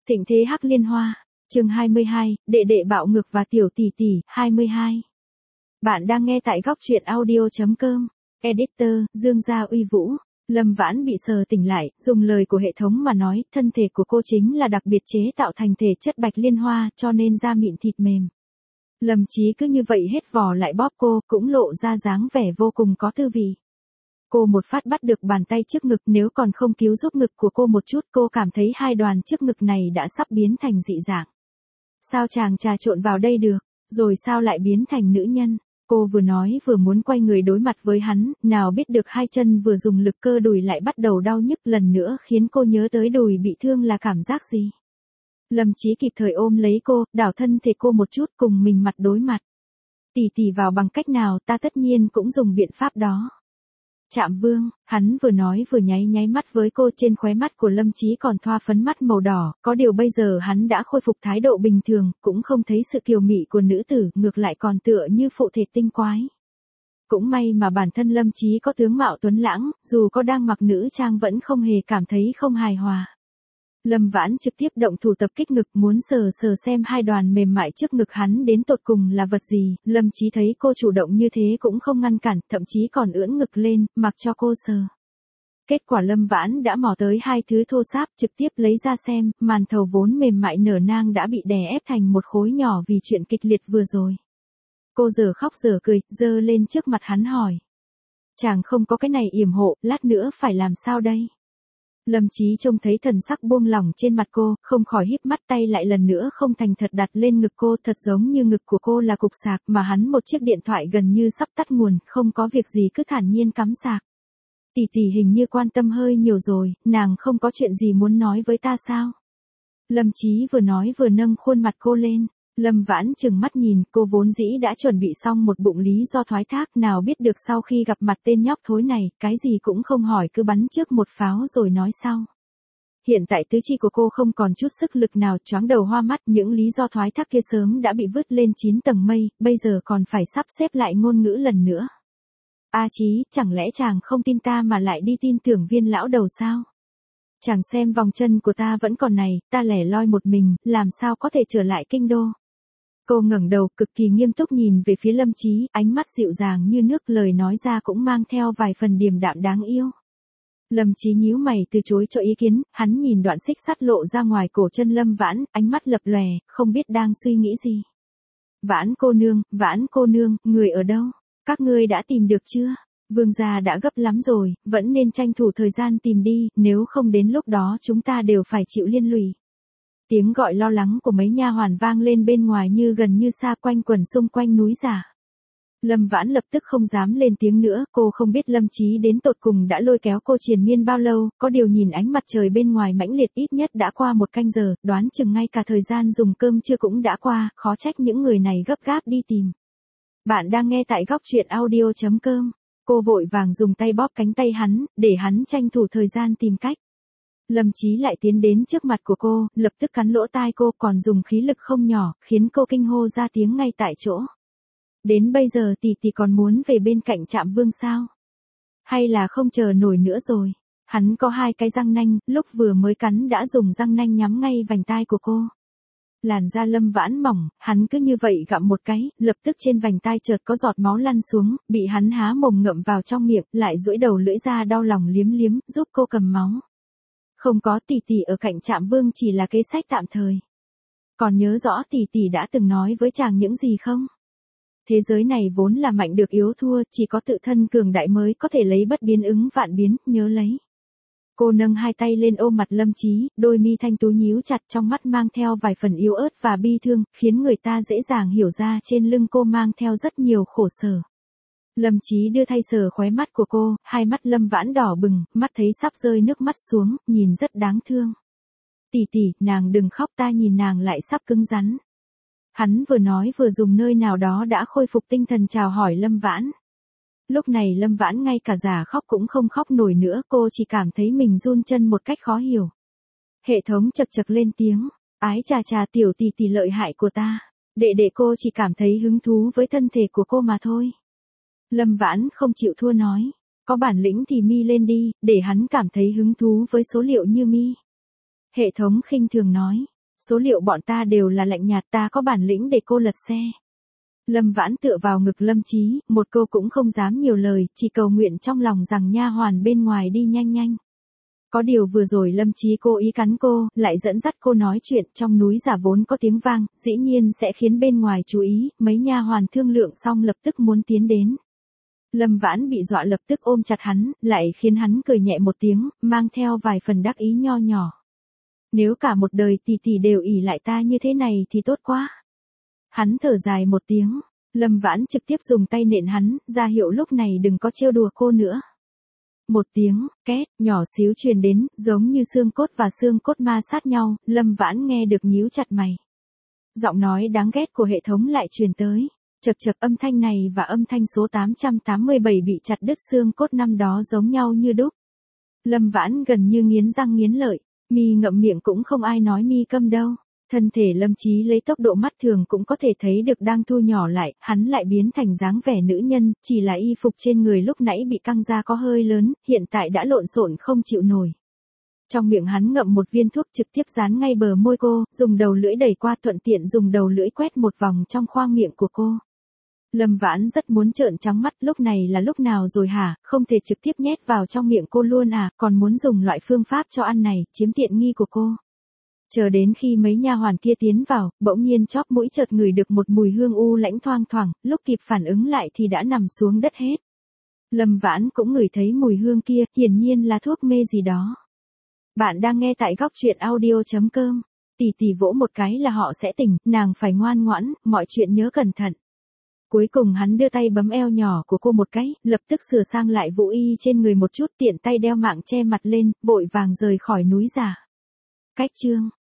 Thịnh thế Hắc Liên Hoa, chương 22, đệ đệ bạo ngược và tiểu tỷ tỷ, 22. Bạn đang nghe tại góc truyện audio.com, editor, Dương Gia Uy Vũ. Lâm Vãn bị sờ tỉnh lại, dùng lời của hệ thống mà nói, thân thể của cô chính là đặc biệt chế tạo thành thể chất bạch liên hoa, cho nên da mịn thịt mềm. Lâm Chí cứ như vậy hết vò lại bóp cô, cũng lộ ra dáng vẻ vô cùng có tư vị. Cô một phát bắt được bàn tay trước ngực, nếu còn không cứu giúp ngực của cô một chút, cô cảm thấy hai đoàn trước ngực này đã sắp biến thành dị dạng. Sao chàng trà trộn vào đây được, rồi sao lại biến thành nữ nhân? Cô vừa nói vừa muốn quay người đối mặt với hắn, nào biết được hai chân vừa dùng lực cơ đùi lại bắt đầu đau nhức lần nữa, khiến cô nhớ tới đùi bị thương là cảm giác gì. Lâm Chí kịp thời ôm lấy cô, đảo thân thể cô một chút, cùng mình mặt đối mặt. Tỷ tỷ vào bằng cách nào, ta tất nhiên cũng dùng biện pháp đó. Trạm Vương, hắn vừa nói vừa nháy mắt với cô, trên khóe mắt của Lâm Chí còn thoa phấn mắt màu đỏ, có điều bây giờ hắn đã khôi phục thái độ bình thường, cũng không thấy sự kiều mị của nữ tử, ngược lại còn tựa như phụ thể tinh quái. Cũng may mà bản thân Lâm Chí có tướng mạo tuấn lãng, dù có đang mặc nữ trang vẫn không hề cảm thấy không hài hòa. Lâm Vãn trực tiếp động thủ tập kích ngực, muốn sờ xem hai đoàn mềm mại trước ngực hắn đến tột cùng là vật gì. Lâm Chí thấy cô chủ động như thế cũng không ngăn cản, thậm chí còn ưỡn ngực lên, mặc cho cô sờ. Kết quả Lâm Vãn đã mò tới hai thứ thô sáp, trực tiếp lấy ra xem, màn thầu vốn mềm mại nở nang đã bị đè ép thành một khối nhỏ vì chuyện kịch liệt vừa rồi. Cô giờ khóc giờ cười, giơ lên trước mặt hắn hỏi. Chàng không có cái này yểm hộ, lát nữa phải làm sao đây? Lâm Chí trông thấy thần sắc buông lỏng trên mặt cô, không khỏi híp mắt, tay lại lần nữa không thành thật đặt lên ngực cô, thật giống như ngực của cô là cục sạc mà hắn một chiếc điện thoại gần như sắp tắt nguồn, không có việc gì cứ thản nhiên cắm sạc. Tỷ tỷ hình như quan tâm hơi nhiều rồi, nàng không có chuyện gì muốn nói với ta sao? Lâm Chí vừa nói vừa nâng khuôn mặt cô lên. Lâm Vãn chừng mắt nhìn, cô vốn dĩ đã chuẩn bị xong một bụng lý do thoái thác, nào biết được sau khi gặp mặt tên nhóc thối này, cái gì cũng không hỏi cứ bắn trước một pháo rồi nói sau. Hiện tại tứ chi của cô không còn chút sức lực nào, choáng đầu hoa mắt, những lý do thoái thác kia sớm đã bị vứt lên 9 tầng mây, bây giờ còn phải sắp xếp lại ngôn ngữ lần nữa. A Chí, chẳng lẽ chàng không tin ta mà lại đi tin tưởng Viên lão đầu sao? Chàng xem vòng chân của ta vẫn còn này, ta lẻ loi một mình, làm sao có thể trở lại kinh đô? Cô ngẩng đầu cực kỳ nghiêm túc nhìn về phía Lâm Chí, ánh mắt dịu dàng như nước, lời nói ra cũng mang theo vài phần điềm đạm đáng yêu. Lâm Chí nhíu mày từ chối cho ý kiến, hắn nhìn đoạn xích sắt lộ ra ngoài cổ chân Lâm Vãn, ánh mắt lập lòe, không biết đang suy nghĩ gì. Vãn cô nương, người ở đâu? Các ngươi đã tìm được chưa? Vương gia đã gấp lắm rồi, vẫn nên tranh thủ thời gian tìm đi, nếu không đến lúc đó chúng ta đều phải chịu liên lụy. Tiếng gọi lo lắng của mấy nha hoàn vang lên bên ngoài như gần như xa, quanh quẩn xung quanh núi giả. Lâm Vãn lập tức không dám lên tiếng nữa, cô không biết Lâm Chí đến tột cùng đã lôi kéo cô triền miên bao lâu, có điều nhìn ánh mặt trời bên ngoài mãnh liệt ít nhất đã qua 1 canh giờ, đoán chừng ngay cả thời gian dùng cơm trưa cũng đã qua, khó trách những người này gấp gáp đi tìm. Bạn đang nghe tại góc truyện audio.com, cô vội vàng dùng tay bóp cánh tay hắn, để hắn tranh thủ thời gian tìm cách. Lâm Chí lại tiến đến trước mặt của cô, lập tức cắn lỗ tai cô, còn dùng khí lực không nhỏ, khiến cô kinh hô ra tiếng ngay tại chỗ. Đến bây giờ tỷ tỷ còn muốn về bên cạnh Trạm Vương sao? Hay là không chờ nổi nữa rồi? Hắn có 2 cái răng nanh, lúc vừa mới cắn đã dùng răng nanh nhắm ngay vành tai của cô. Làn da Lâm Vãn mỏng, hắn cứ như vậy gặm một cái, lập tức trên vành tai chợt có giọt máu lăn xuống, bị hắn há mồm ngậm vào trong miệng, lại duỗi đầu lưỡi ra đau lòng liếm, giúp cô cầm máu. Không có, tỷ tỷ ở cạnh Trạm Vương chỉ là kế sách tạm thời. Còn nhớ rõ tỷ tỷ đã từng nói với chàng những gì không? Thế giới này vốn là mạnh được yếu thua, chỉ có tự thân cường đại mới có thể lấy bất biến ứng vạn biến, nhớ lấy. Cô nâng 2 tay lên ôm mặt Lâm Chí, đôi mi thanh tú nhíu chặt, trong mắt mang theo vài phần yếu ớt và bi thương, khiến người ta dễ dàng hiểu ra trên lưng cô mang theo rất nhiều khổ sở. Lâm Chí đưa tay sờ khóe mắt của cô, hai mắt Lâm Vãn đỏ bừng, mắt thấy sắp rơi nước mắt xuống, nhìn rất đáng thương. Tỷ tỷ, nàng đừng khóc, ta nhìn nàng lại sắp cứng rắn. Hắn vừa nói vừa dùng nơi nào đó đã khôi phục tinh thần chào hỏi Lâm Vãn. Lúc này Lâm Vãn ngay cả giả khóc cũng không khóc nổi nữa, cô chỉ cảm thấy mình run chân một cách khó hiểu. Hệ thống chật chật lên tiếng, ái chà chà, tiểu tỷ tỷ lợi hại của ta. Đệ cô chỉ cảm thấy hứng thú với thân thể của cô mà thôi. Lâm Vãn không chịu thua nói, có bản lĩnh thì mi lên đi, để hắn cảm thấy hứng thú với số liệu như mi. Hệ thống khinh thường nói, Số liệu bọn ta đều là lạnh nhạt, ta có bản lĩnh để cô lật xe. Lâm Vãn tựa vào ngực Lâm Chí, một câu cũng không dám nhiều lời, chỉ cầu nguyện trong lòng rằng nha hoàn bên ngoài đi nhanh nhanh. Có điều vừa rồi Lâm Chí cố ý cắn cô, lại dẫn dắt cô nói chuyện trong núi giả vốn có tiếng vang, dĩ nhiên sẽ khiến bên ngoài chú ý, mấy nha hoàn thương lượng xong lập tức muốn tiến đến. Lâm Vãn bị dọa lập tức ôm chặt hắn, lại khiến hắn cười nhẹ một tiếng, mang theo vài phần đắc ý nho nhỏ. Nếu cả một đời tỷ tỷ đều ỷ lại ta như thế này thì tốt quá. Hắn thở dài một tiếng, Lâm Vãn trực tiếp dùng tay nện hắn, ra hiệu lúc này đừng có trêu đùa cô nữa. Một tiếng, két, nhỏ xíu truyền đến, giống như xương cốt và xương cốt ma sát nhau, Lâm Vãn nghe được nhíu chặt mày. Giọng nói đáng ghét của hệ thống lại truyền tới. Chật chật, âm thanh này và âm thanh số 887 bị chặt đứt xương cốt năm đó giống nhau như đúc. Lâm Vãn gần như nghiến răng nghiến lợi, mi ngậm miệng cũng không ai nói mi câm đâu. Thân thể Lâm Chí lấy tốc độ mắt thường cũng có thể thấy được đang thu nhỏ lại, hắn lại biến thành dáng vẻ nữ nhân, chỉ là y phục trên người lúc nãy bị căng ra có hơi lớn, hiện tại đã lộn xộn không chịu nổi. Trong miệng hắn ngậm một viên thuốc trực tiếp dán ngay bờ môi cô, dùng đầu lưỡi đẩy qua thuận tiện dùng đầu lưỡi quét một vòng trong khoang miệng của cô. Lâm Vãn rất muốn trợn trắng mắt, lúc này là lúc nào rồi hả, không thể trực tiếp nhét vào trong miệng cô luôn à, còn muốn dùng loại phương pháp cho ăn này, chiếm tiện nghi của cô. Chờ đến khi mấy nha hoàn kia tiến vào, bỗng nhiên chóp mũi chợt ngửi được một mùi hương u lãnh thoang thoảng, lúc kịp phản ứng lại thì đã nằm xuống đất hết. Lâm Vãn cũng ngửi thấy mùi hương kia, hiển nhiên là thuốc mê gì đó. Bạn đang nghe tại góc truyện audio.com. Tỷ tỷ vỗ một cái là họ sẽ tỉnh, nàng phải ngoan ngoãn, mọi chuyện nhớ cẩn thận. Cuối cùng hắn đưa tay bấm eo nhỏ của cô một cái, lập tức sửa sang lại vũ y trên người một chút, tiện tay đeo mạng che mặt lên, vội vàng rời khỏi núi giả. Cách chương